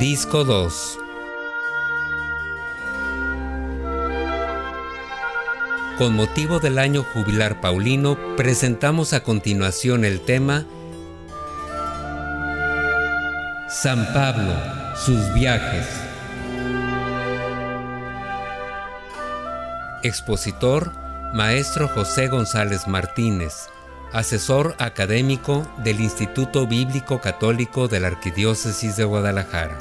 Disco 2. Con motivo del año jubilar paulino, presentamos a continuación el tema San Pablo, sus viajes. Expositor, Maestro José González Martínez, asesor académico del Instituto Bíblico Católico de la Arquidiócesis de Guadalajara.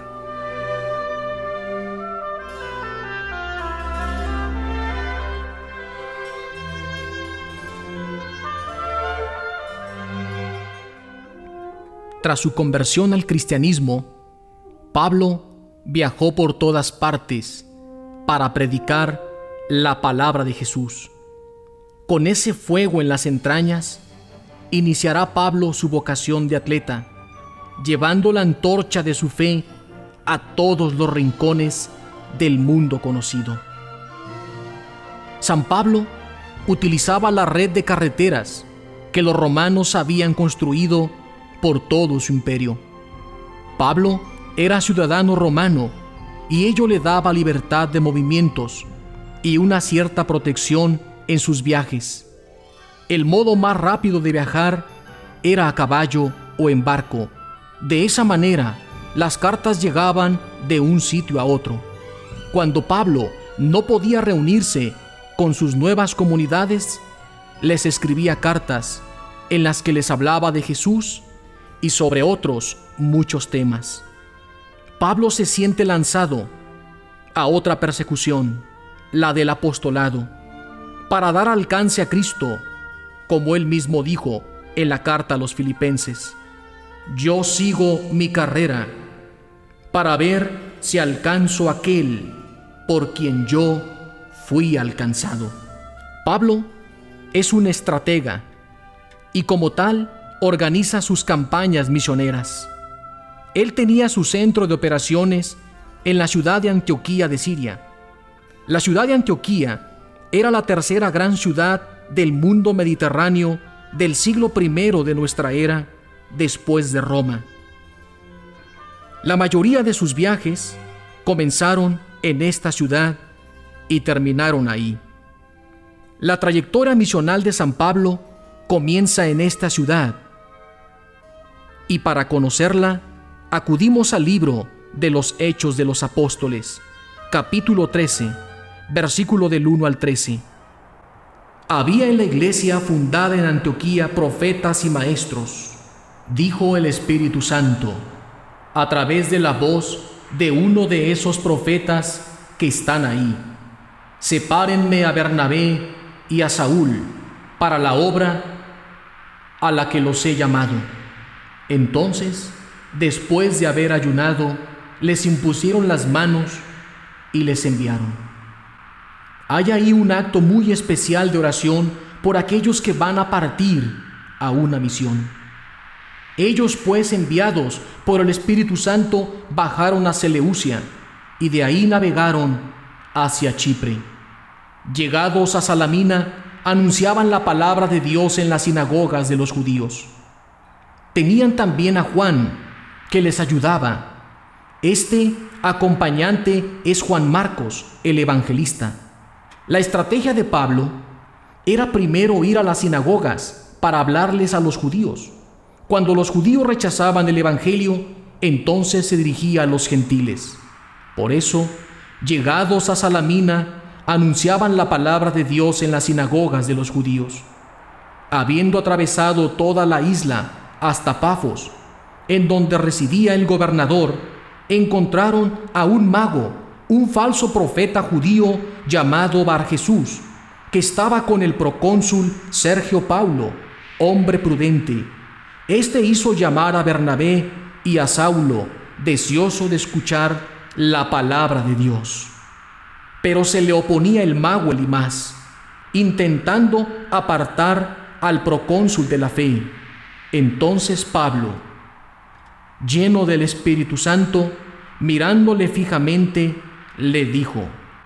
Tras su conversión al cristianismo, Pablo viajó por todas partes para predicar la palabra de Jesús. Con ese fuego en las entrañas, iniciará Pablo su vocación de atleta, llevando la antorcha de su fe a todos los rincones del mundo conocido. San Pablo utilizaba la red de carreteras que los romanos habían construido por todo su imperio. Pablo era ciudadano romano y ello le daba libertad de movimientos y una cierta protección en sus viajes. El modo más rápido de viajar era a caballo o en barco. De esa manera, las cartas llegaban de un sitio a otro. Cuando Pablo no podía reunirse con sus nuevas comunidades, les escribía cartas en las que les hablaba de Jesús y sobre otros muchos temas. Pablo se siente lanzado a otra persecución, la del apostolado, para dar alcance a Cristo, como él mismo dijo en la carta a los Filipenses: yo sigo mi carrera para ver si alcanzo aquel por quien yo fui alcanzado. Pablo es un estratega y como tal organiza sus campañas misioneras. Él tenía su centro de operaciones en la ciudad de Antioquía de Siria. La ciudad de Antioquía era la tercera gran ciudad del mundo mediterráneo del siglo I de nuestra era, después de Roma. La mayoría de sus viajes comenzaron en esta ciudad y terminaron ahí. La trayectoria misional de San Pablo comienza en esta ciudad, y para conocerla acudimos al libro de los Hechos de los Apóstoles, capítulo 13, versículo del 1 al 13. Había en la iglesia fundada en Antioquía profetas y maestros, dijo el Espíritu Santo, a través de la voz de uno de esos profetas que están ahí: sepárenme a Bernabé y a Saúl para la obra a la que los he llamado. Entonces, después de haber ayunado, les impusieron las manos y les enviaron. Hay ahí un acto muy especial de oración por aquellos que van a partir a una misión. Ellos, pues, enviados por el Espíritu Santo, bajaron a Seleucia y de ahí navegaron hacia Chipre. Llegados a Salamina, anunciaban la palabra de Dios en las sinagogas de los judíos. Tenían también a Juan, que les ayudaba. Este acompañante es Juan Marcos, el evangelista. La estrategia de Pablo era primero ir a las sinagogas para hablarles a los judíos. Cuando los judíos rechazaban el evangelio, entonces se dirigía a los gentiles. Por eso, llegados a Salamina, anunciaban la palabra de Dios en las sinagogas de los judíos. Habiendo atravesado toda la isla hasta Pafos, en donde residía el gobernador, encontraron a un mago, un falso profeta judío llamado Barjesús, que estaba con el procónsul Sergio Paulo, hombre prudente. Este hizo llamar a Bernabé y a Saulo, deseoso de escuchar la palabra de Dios. Pero se le oponía el mago Elimas, intentando apartar al procónsul de la fe. Entonces Pablo, lleno del Espíritu Santo, mirándole fijamente, le dijo: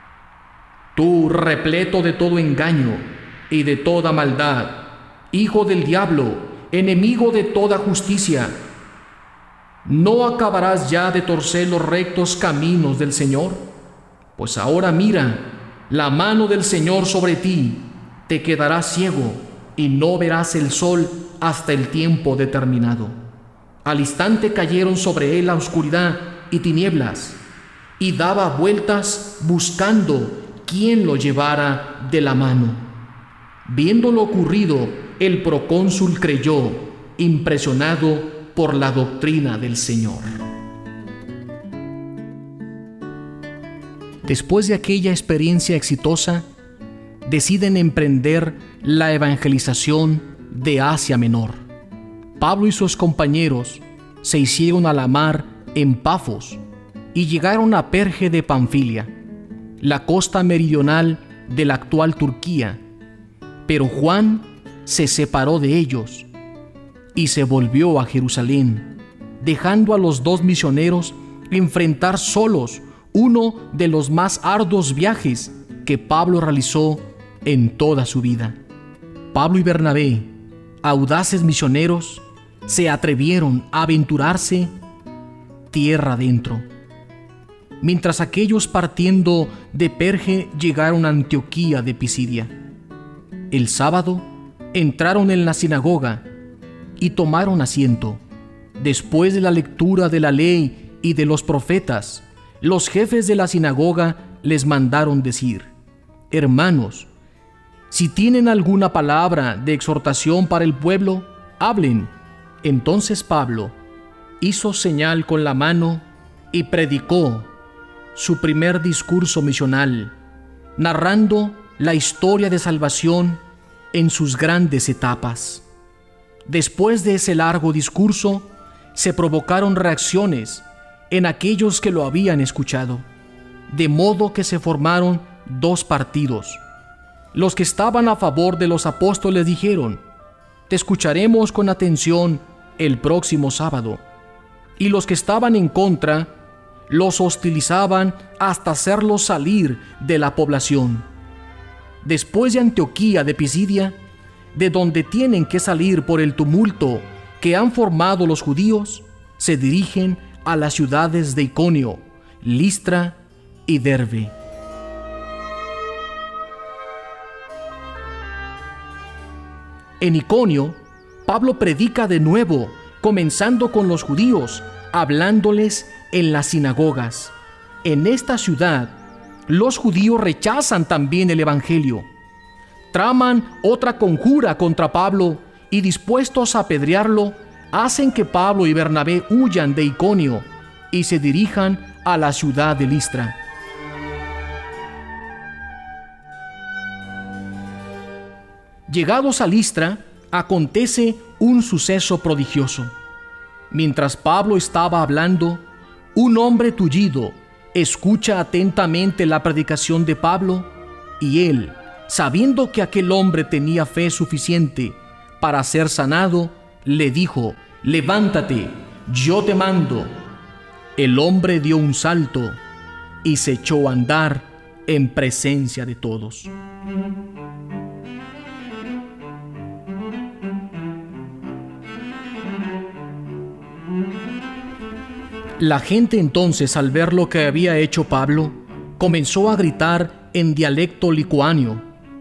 tú, repleto de todo engaño y de toda maldad, hijo del diablo, enemigo de toda justicia, ¿no acabarás ya de torcer los rectos caminos del Señor? Pues ahora mira, la mano del Señor sobre ti, te quedarás ciego y no verás el sol hasta el tiempo determinado. Al instante cayeron sobre él la oscuridad y tinieblas, y daba vueltas buscando quién lo llevara de la mano. Viendo lo ocurrido, el procónsul creyó, impresionado por la doctrina del Señor. Después de aquella experiencia exitosa, deciden emprender la evangelización de Asia Menor. Pablo y sus compañeros se hicieron a la mar en Pafos y llegaron a Perge de Panfilia, la costa meridional de la actual Turquía. Pero Juan se separó de ellos y se volvió a Jerusalén, dejando a los dos misioneros enfrentar solos uno de los más arduos viajes que Pablo realizó en toda su vida. Pablo y Bernabé, audaces misioneros, se atrevieron a aventurarse tierra adentro. Mientras aquellos partiendo de Perge llegaron a Antioquía de Pisidia. El sábado entraron en la sinagoga y tomaron asiento. Después de la lectura de la ley y de los profetas, los jefes de la sinagoga les mandaron decir: hermanos, si tienen alguna palabra de exhortación para el pueblo, hablen. Entonces Pablo hizo señal con la mano y predicó su primer discurso misional, narrando la historia de salvación en sus grandes etapas. Después de ese largo discurso, se provocaron reacciones en aquellos que lo habían escuchado, de modo que se formaron dos partidos. Los que estaban a favor de los apóstoles dijeron: te escucharemos con atención el próximo sábado. Y los que estaban en contra los hostilizaban hasta hacerlos salir de la población. Después de Antioquía de Pisidia, de donde tienen que salir por el tumulto que han formado los judíos, se dirigen a las ciudades de Iconio, Listra y Derbe. En Iconio, Pablo predica de nuevo, comenzando con los judíos, hablándoles en las sinagogas. En esta ciudad, los judíos rechazan también el evangelio. Traman otra conjura contra Pablo y, dispuestos a apedrearlo, hacen que Pablo y Bernabé huyan de Iconio y se dirijan a la ciudad de Listra. Llegados a Listra, acontece un suceso prodigioso. Mientras Pablo estaba hablando, un hombre tullido escucha atentamente la predicación de Pablo, y él, sabiendo que aquel hombre tenía fe suficiente para ser sanado, le dijo: levántate, yo te mando. El hombre dio un salto y se echó a andar en presencia de todos. La gente entonces, al ver lo que había hecho Pablo, comenzó a gritar en dialecto licuanio: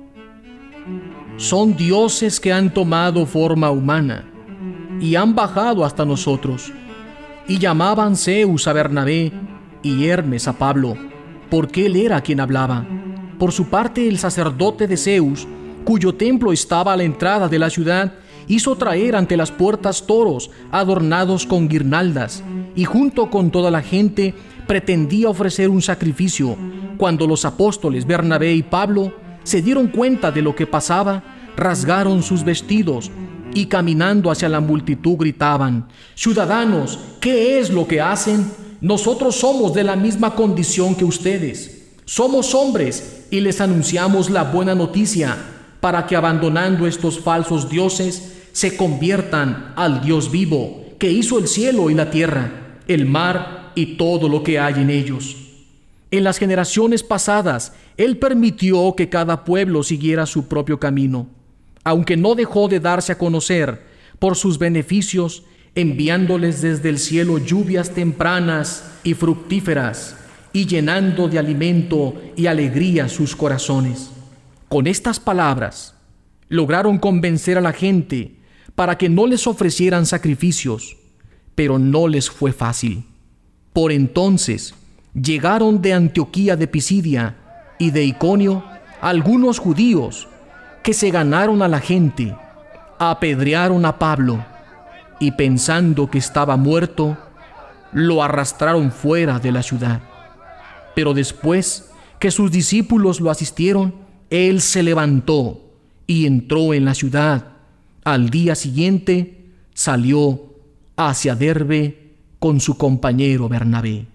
son dioses que han tomado forma humana y han bajado hasta nosotros. Y llamaban Zeus a Bernabé y Hermes a Pablo, porque él era quien hablaba. Por su parte, el sacerdote de Zeus, cuyo templo estaba a la entrada de la ciudad, hizo traer ante las puertas toros adornados con guirnaldas, y junto con toda la gente pretendía ofrecer un sacrificio. Cuando los apóstoles Bernabé y Pablo se dieron cuenta de lo que pasaba, rasgaron sus vestidos y, caminando hacia la multitud, gritaban: ciudadanos, ¿qué es lo que hacen? Nosotros somos de la misma condición que ustedes. Somos hombres y les anunciamos la buena noticia, para que, abandonando estos falsos dioses, se conviertan al Dios vivo, que hizo el cielo y la tierra, el mar y todo lo que hay en ellos. En las generaciones pasadas, Él permitió que cada pueblo siguiera su propio camino. Aunque no dejó de darse a conocer por sus beneficios, enviándoles desde el cielo lluvias tempranas y fructíferas, y llenando de alimento y alegría sus corazones. Con estas palabras, lograron convencer a la gente para que no les ofrecieran sacrificios, pero no les fue fácil. Por entonces llegaron de Antioquía de Pisidia y de Iconio algunos judíos que se ganaron a la gente, apedrearon a Pablo y, pensando que estaba muerto, lo arrastraron fuera de la ciudad. Pero después que sus discípulos lo asistieron, él se levantó y entró en la ciudad. Al día siguiente salió hacia Derbe con su compañero Bernabé.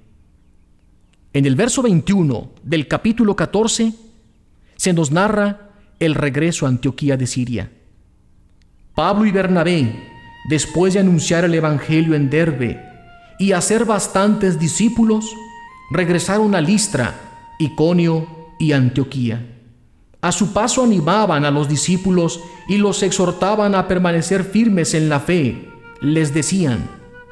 En el verso 21 del capítulo 14 se nos narra el regreso a Antioquía de Siria. Pablo y Bernabé, después de anunciar el evangelio en Derbe y hacer bastantes discípulos, regresaron a Listra, Iconio y Antioquía. A su paso animaban a los discípulos y los exhortaban a permanecer firmes en la fe. Les decían: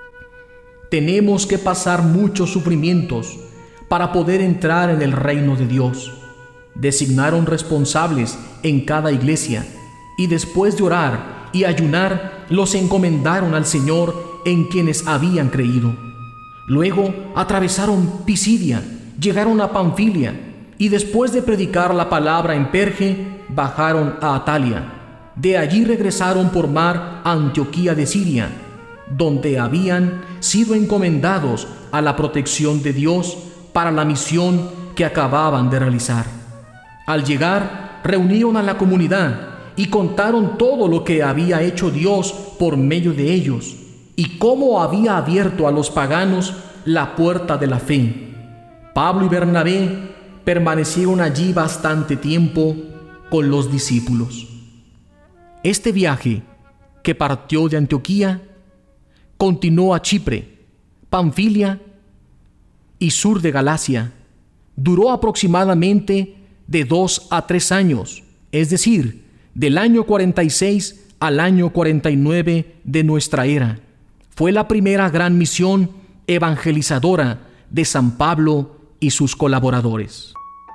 tenemos que pasar muchos sufrimientos para poder entrar en el reino de Dios. Designaron responsables en cada iglesia y, después de orar y ayunar, los encomendaron al Señor en quienes habían creído. Luego atravesaron Pisidia, llegaron a Panfilia y, después de predicar la palabra en Perge, bajaron a Atalia. De allí regresaron por mar a Antioquía de Siria, donde habían sido encomendados a la protección de Dios para la misión que acababan de realizar. Al llegar, reunieron a la comunidad y contaron todo lo que había hecho Dios por medio de ellos y cómo había abierto a los paganos la puerta de la fe. Pablo y Bernabé permanecieron allí bastante tiempo con los discípulos. Este viaje, que partió de Antioquía, continuó a Chipre, Panfilia y sur de Galacia. Duró aproximadamente de 2 a 3 años, es decir, del año 46 al año 49 de nuestra era. Fue la primera gran misión evangelizadora de San Pablo y sus colaboradores.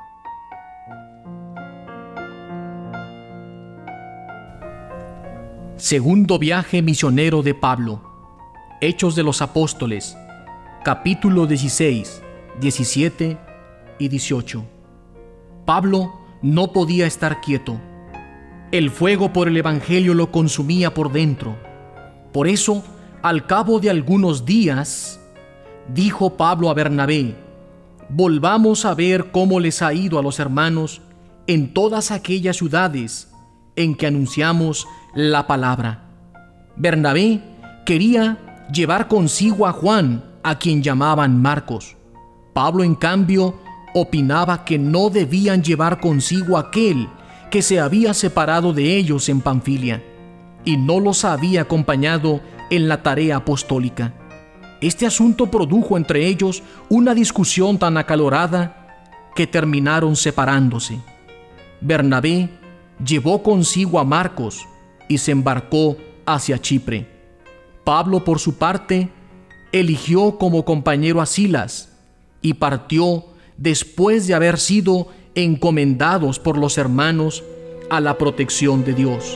Segundo viaje misionero de Pablo. Hechos de los Apóstoles, capítulo 16, 17 y 18. Pablo no podía estar quieto. El fuego por el evangelio lo consumía por dentro. Por eso, al cabo de algunos días, dijo Pablo a Bernabé: volvamos a ver cómo les ha ido a los hermanos en todas aquellas ciudades en que anunciamos la palabra. Bernabé quería llevar consigo a Juan, a quien llamaban Marcos. Pablo, en cambio, opinaba que no debían llevar consigo a aquel que se había separado de ellos en Panfilia y no los había acompañado en la tarea apostólica. Este asunto produjo entre ellos una discusión tan acalorada que terminaron separándose. Bernabé llevó consigo a Marcos y se embarcó hacia Chipre. Pablo, por su parte, eligió como compañero a Silas y partió después de haber sido encomendados por los hermanos a la protección de Dios.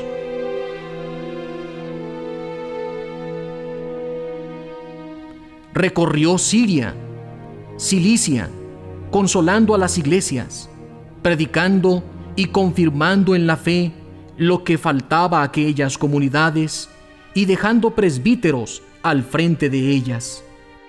Recorrió Siria, Cilicia, consolando a las iglesias, predicando y confirmando en la fe lo que faltaba a aquellas comunidades y dejando presbíteros al frente de ellas.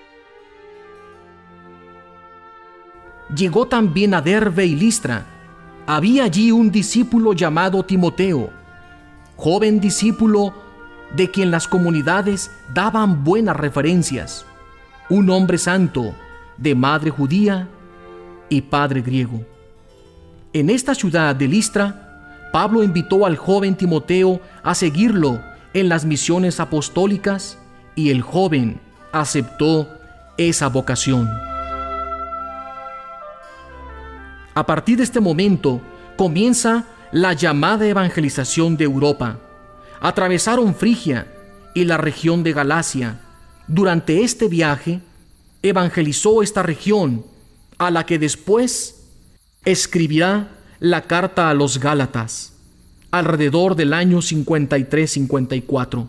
Llegó también a Derbe y Listra. Había allí un discípulo llamado Timoteo, joven discípulo de quien las comunidades daban buenas referencias, un hombre santo, de madre judía y padre griego. En esta ciudad de Listra, Pablo invitó al joven Timoteo a seguirlo en las misiones apostólicas y el joven aceptó esa vocación. A partir de este momento comienza la llamada evangelización de Europa. Atravesaron Frigia y la región de Galacia. Durante este viaje, evangelizó esta región, a la que después escribirá la carta a los Gálatas, alrededor del año 53-54.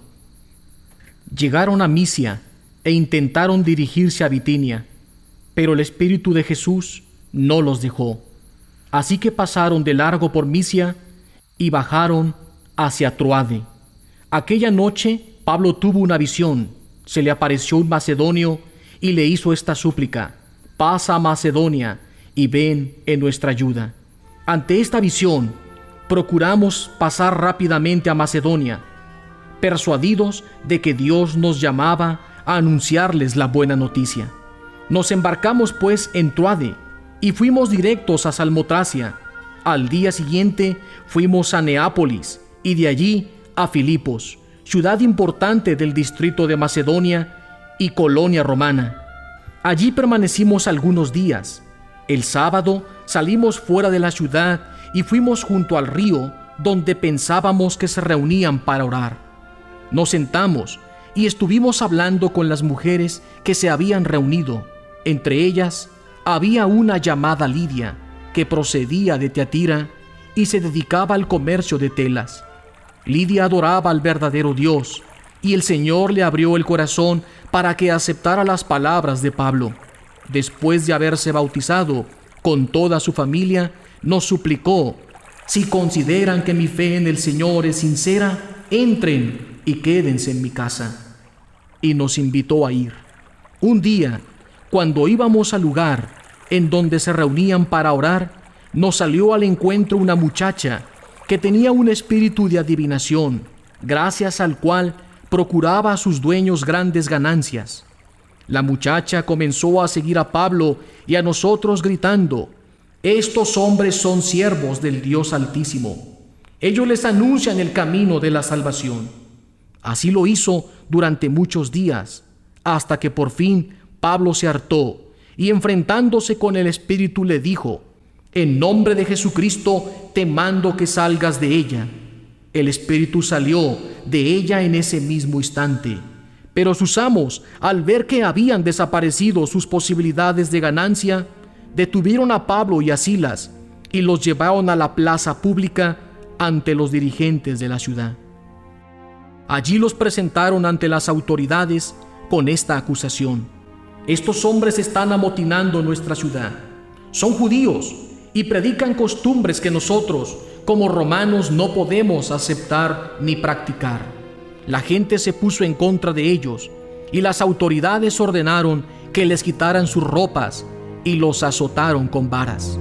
Llegaron a Misia e intentaron dirigirse a Bitinia, pero el Espíritu de Jesús no los dejó. Así que pasaron de largo por Misia y bajaron hacia Troade. Aquella noche Pablo tuvo una visión. Se le apareció un macedonio y le hizo esta súplica: pasa a Macedonia y ven en nuestra ayuda. Ante esta visión, procuramos pasar rápidamente a Macedonia, persuadidos de que Dios nos llamaba a anunciarles la buena noticia. Nos embarcamos pues en Troade y fuimos directos a Salmotracia. Al día siguiente fuimos a Neápolis y de allí a Filipos, ciudad importante del distrito de Macedonia y colonia romana. Allí permanecimos algunos días. El sábado salimos fuera de la ciudad y fuimos junto al río, donde pensábamos que se reunían para orar. Nos sentamos y estuvimos hablando con las mujeres que se habían reunido. Entre ellas había una llamada Lidia, que procedía de Tiatira y se dedicaba al comercio de telas. Lidia adoraba al verdadero Dios, y el Señor le abrió el corazón para que aceptara las palabras de Pablo. Después de haberse bautizado con toda su familia, nos suplicó: si consideran que mi fe en el Señor es sincera, entren y quédense en mi casa. Y nos invitó a ir. Un día, cuando íbamos al lugar en donde se reunían para orar, nos salió al encuentro una muchacha que tenía un espíritu de adivinación, gracias al cual procuraba a sus dueños grandes ganancias. La muchacha comenzó a seguir a Pablo y a nosotros gritando: estos hombres son siervos del Dios Altísimo. Ellos les anuncian el camino de la salvación. Así lo hizo durante muchos días, hasta que por fin Pablo se hartó y, enfrentándose con el espíritu, le dijo: en nombre de Jesucristo te mando que salgas de ella. El espíritu salió de ella en ese mismo instante. Pero sus amos, al ver que habían desaparecido sus posibilidades de ganancia, detuvieron a Pablo y a Silas y los llevaron a la plaza pública ante los dirigentes de la ciudad. Allí los presentaron ante las autoridades con esta acusación: estos hombres están amotinando nuestra ciudad. Son judíos y predican costumbres que nosotros, como romanos, no podemos aceptar ni practicar. La gente se puso en contra de ellos y las autoridades ordenaron que les quitaran sus ropas y los azotaron con varas.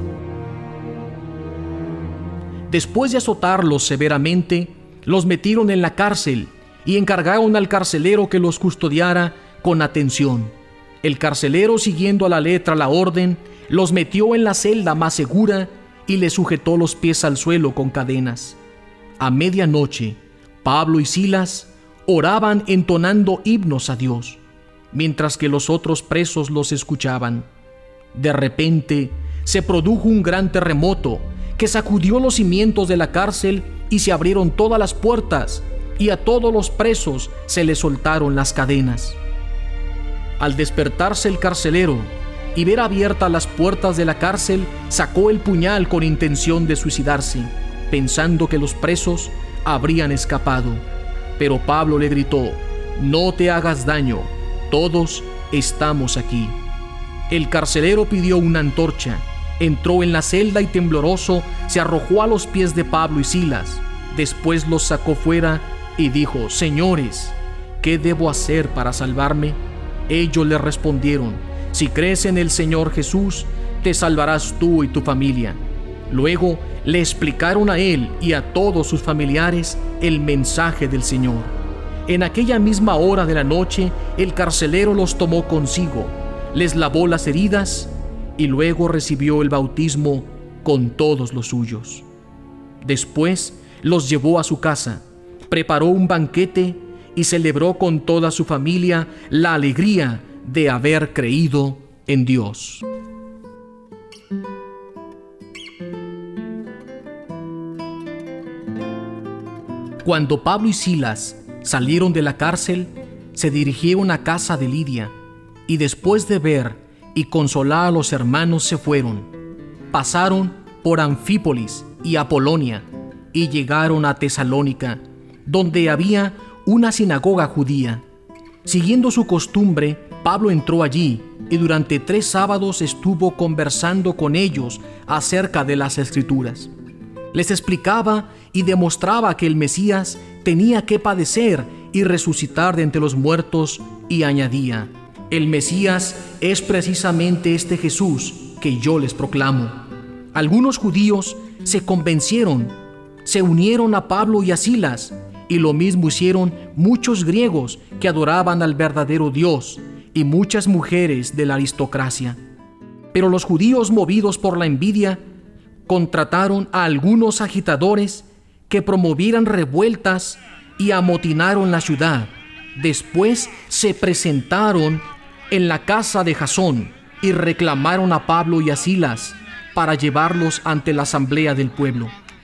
Después de azotarlos severamente, los metieron en la cárcel y encargaron al carcelero que los custodiara con atención. El carcelero, siguiendo a la letra la orden, los metió en la celda más segura y les sujetó los pies al suelo con cadenas. A medianoche, Pablo y Silas oraban entonando himnos a Dios, mientras que los otros presos los escuchaban. De repente, se produjo un gran terremoto que sacudió los cimientos de la cárcel y se abrieron todas las puertas, y a todos los presos se les soltaron las cadenas. Al despertarse el carcelero y ver abiertas las puertas de la cárcel, sacó el puñal con intención de suicidarse, pensando que los presos habrían escapado. Pero Pablo le gritó: no te hagas daño, todos estamos aquí. El carcelero pidió una antorcha, entró en la celda y tembloroso se arrojó a los pies de Pablo y Silas. Después los sacó fuera y dijo: señores, ¿qué debo hacer para salvarme? Ellos le respondieron: si crees en el Señor Jesús, te salvarás tú y tu familia. Luego le explicaron a él y a todos sus familiares el mensaje del Señor. En aquella misma hora de la noche, el carcelero los tomó consigo, les lavó las heridas y luego recibió el bautismo con todos los suyos. Después los llevó a su casa, preparó un banquete y celebró con toda su familia la alegría de haber creído en Dios. Cuando Pablo y Silas salieron de la cárcel, se dirigieron a casa de Lidia, y después de ver y consolar a los hermanos se fueron. Pasaron por Anfípolis y Apolonia, y llegaron a Tesalónica, donde había una sinagoga judía. Siguiendo su costumbre, Pablo entró allí, y durante 3 sábados estuvo conversando con ellos acerca de las Escrituras. Les explicaba y demostraba que el Mesías tenía que padecer y resucitar de entre los muertos, y añadía: el Mesías es precisamente este Jesús que yo les proclamo. Algunos judíos se convencieron, se unieron a Pablo y a Silas, y lo mismo hicieron muchos griegos que adoraban al verdadero Dios, y muchas mujeres de la aristocracia. Pero los judíos, movidos por la envidia, contrataron a algunos agitadores que promovieran revueltas y amotinaron la ciudad. Después se presentaron en la casa de Jasón y reclamaron a Pablo y a Silas para llevarlos ante la asamblea del pueblo.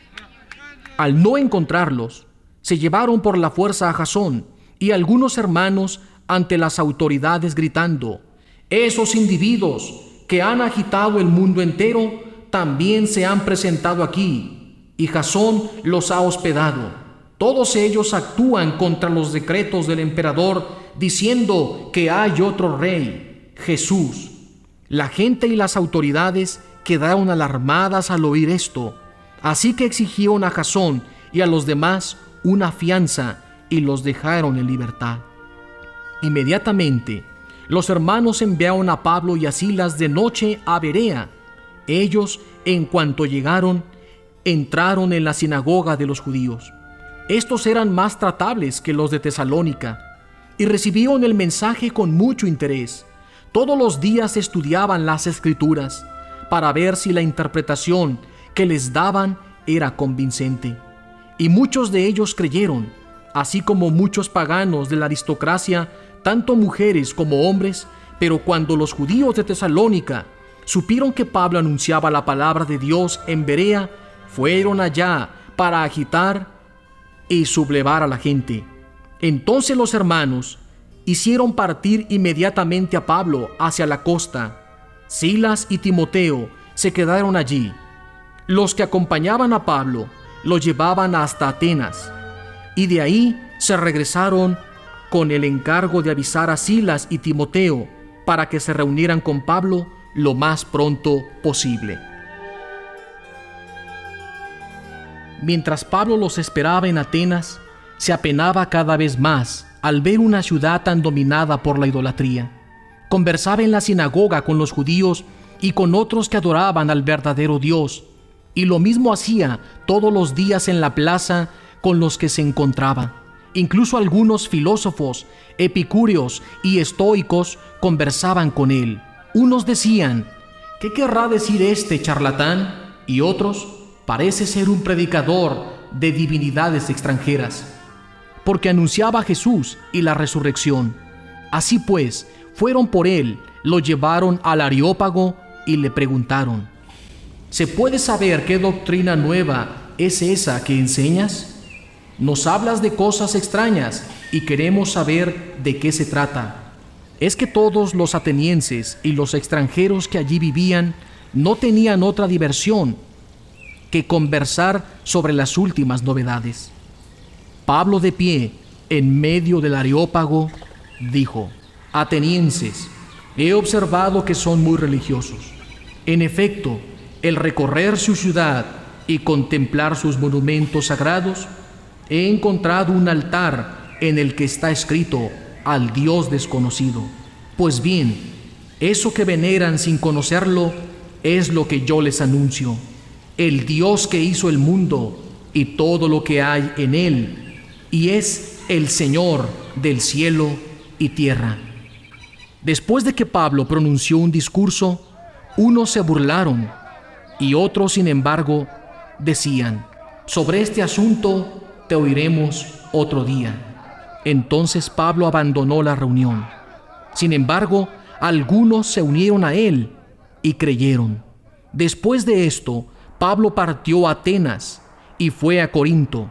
Al no encontrarlos, se llevaron por la fuerza a Jasón y algunos hermanos ante las autoridades, gritando: esos individuos que han agitado el mundo entero también se han presentado aquí, y Jasón los ha hospedado. Todos ellos actúan contra los decretos del emperador, diciendo que hay otro rey, Jesús. La gente y las autoridades quedaron alarmadas al oír esto, así que exigieron a Jasón y a los demás una fianza y los dejaron en libertad. Inmediatamente, los hermanos enviaron a Pablo y a Silas de noche a Berea. Ellos, en cuanto llegaron, entraron en la sinagoga de los judíos. Estos eran más tratables que los de Tesalónica, y recibieron el mensaje con mucho interés. Todos los días estudiaban las Escrituras para ver si la interpretación que les daban era convincente. Y muchos de ellos creyeron, así como muchos paganos de la aristocracia, tanto mujeres como hombres. Pero cuando los judíos de Tesalónica supieron que Pablo anunciaba la palabra de Dios en Berea, fueron allá para agitar y sublevar a la gente. Entonces los hermanos hicieron partir inmediatamente a Pablo hacia la costa. Silas y Timoteo se quedaron allí. Los que acompañaban a Pablo lo llevaban hasta Atenas, y de ahí se regresaron con el encargo de avisar a Silas y Timoteo para que se reunieran con Pablo lo más pronto posible. Mientras Pablo los esperaba en Atenas, se apenaba cada vez más al ver una ciudad tan dominada por la idolatría. Conversaba en la sinagoga con los judíos y con otros que adoraban al verdadero Dios, y lo mismo hacía todos los días en la plaza con los que se encontraba. Incluso algunos filósofos, epicúreos y estoicos conversaban con él. Unos decían: ¿qué querrá decir este charlatán? Y otros: parece ser un predicador de divinidades extranjeras, porque anunciaba a Jesús y la resurrección. Así pues, fueron por él, lo llevaron al Areópago y le preguntaron: ¿se puede saber qué doctrina nueva es esa que enseñas? Nos hablas de cosas extrañas y queremos saber de qué se trata. Es que todos los atenienses y los extranjeros que allí vivían no tenían otra diversión que conversar sobre las últimas novedades. Pablo, de pie en medio del Areópago, dijo: atenienses, he observado que son muy religiosos. En efecto, el recorrer su ciudad y contemplar sus monumentos sagrados, he encontrado un altar en el que está escrito: al Dios desconocido. Pues bien, eso que veneran sin conocerlo es lo que yo les anuncio: el Dios que hizo el mundo y todo lo que hay en él, y es el Señor del cielo y tierra. Después de que Pablo pronunció un discurso, unos se burlaron y otros, sin embargo, decían: sobre este asunto te oiremos otro día. Entonces Pablo abandonó la reunión. Sin embargo, algunos se unieron a él y creyeron. Después de esto, Pablo partió a Atenas y fue a Corinto.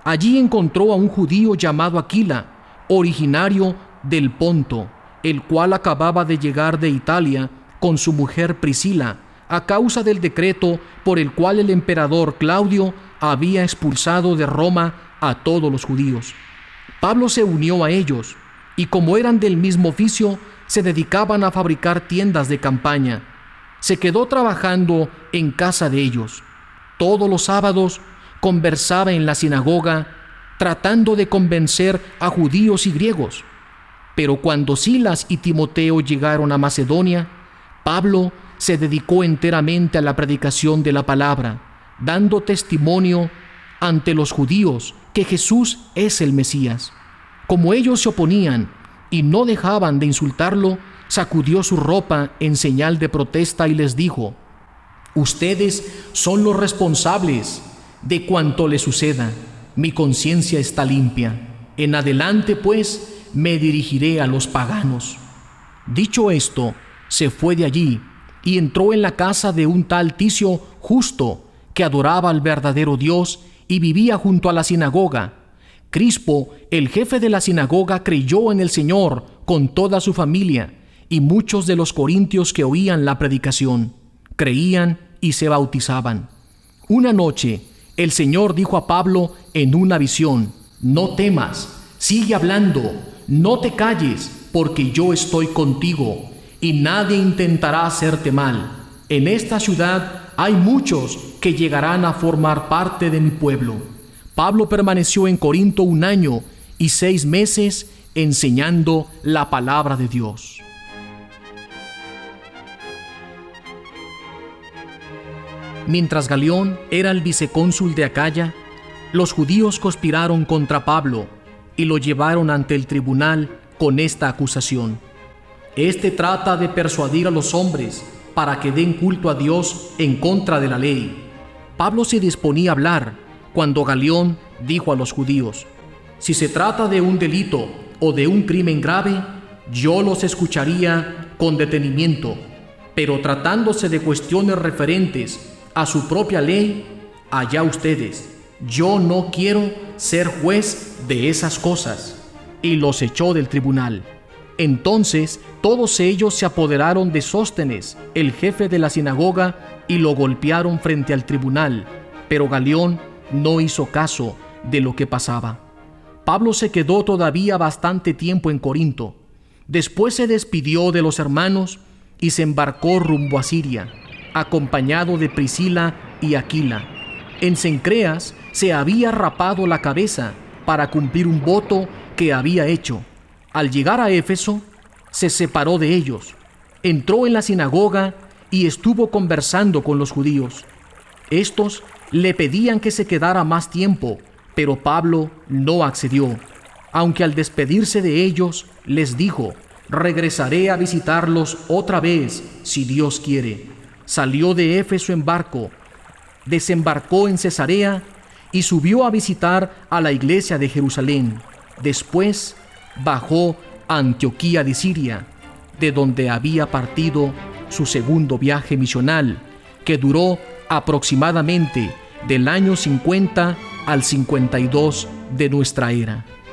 Allí encontró a un judío llamado Aquila, originario del Ponto, el cual acababa de llegar de Italia con su mujer Priscila, a causa del decreto por el cual el emperador Claudio había expulsado de Roma a todos los judíos. Pablo se unió a ellos, y como eran del mismo oficio, se dedicaban a fabricar tiendas de campaña. Se quedó trabajando en casa de ellos. Todos los sábados conversaba en la sinagoga, tratando de convencer a judíos y griegos. Pero cuando Silas y Timoteo llegaron a Macedonia, Pablo se dedicó enteramente a la predicación de la palabra, dando testimonio ante los judíos que Jesús es el Mesías. Como ellos se oponían y no dejaban de insultarlo, sacudió su ropa en señal de protesta y les dijo: «Ustedes son los responsables de cuanto les suceda. Mi conciencia está limpia. En adelante, pues, me dirigiré a los paganos». Dicho esto, se fue de allí y entró en la casa de un tal Ticio Justo, que adoraba al verdadero Dios y vivía junto a la sinagoga. Crispo, el jefe de la sinagoga, creyó en el Señor con toda su familia, y muchos de los corintios que oían la predicación creían y se bautizaban. Una noche, el Señor dijo a Pablo en una visión: «No temas, sigue hablando, no te calles, porque yo estoy contigo, y nadie intentará hacerte mal. En esta ciudad hay muchos que llegarán a formar parte de mi pueblo». Pablo permaneció en Corinto 1 año y 6 meses enseñando la palabra de Dios. Mientras Galión era el vicecónsul de Acaya, los judíos conspiraron contra Pablo y lo llevaron ante el tribunal con esta acusación: «Este trata de persuadir a los hombres para que den culto a Dios en contra de la ley». Pablo se disponía a hablar cuando Galión dijo a los judíos: «Si se trata de un delito o de un crimen grave, yo los escucharía con detenimiento, pero tratándose de cuestiones referentes a su propia ley, allá ustedes. Yo no quiero ser juez de esas cosas». Y los echó del tribunal. Entonces todos ellos se apoderaron de Sóstenes, el jefe de la sinagoga, y lo golpearon frente al tribunal, pero Galión no hizo caso de lo que pasaba. Pablo se quedó todavía bastante tiempo en Corinto. Después se despidió de los hermanos y se embarcó rumbo a Siria, acompañado de Priscila y Aquila. En Cencreas se había rapado la cabeza para cumplir un voto que había hecho. Al llegar a Éfeso, se separó de ellos, entró en la sinagoga y estuvo conversando con los judíos. Estos le pedían que se quedara más tiempo, pero Pablo no accedió, aunque al despedirse de ellos les dijo: «Regresaré a visitarlos otra vez, si Dios quiere». Salió de Éfeso en barco, desembarcó en Cesarea y subió a visitar a la iglesia de Jerusalén. Después bajó a Antioquía de Siria, de donde había partido su segundo viaje misional, que duró aproximadamente del año 50 al 52 de nuestra era.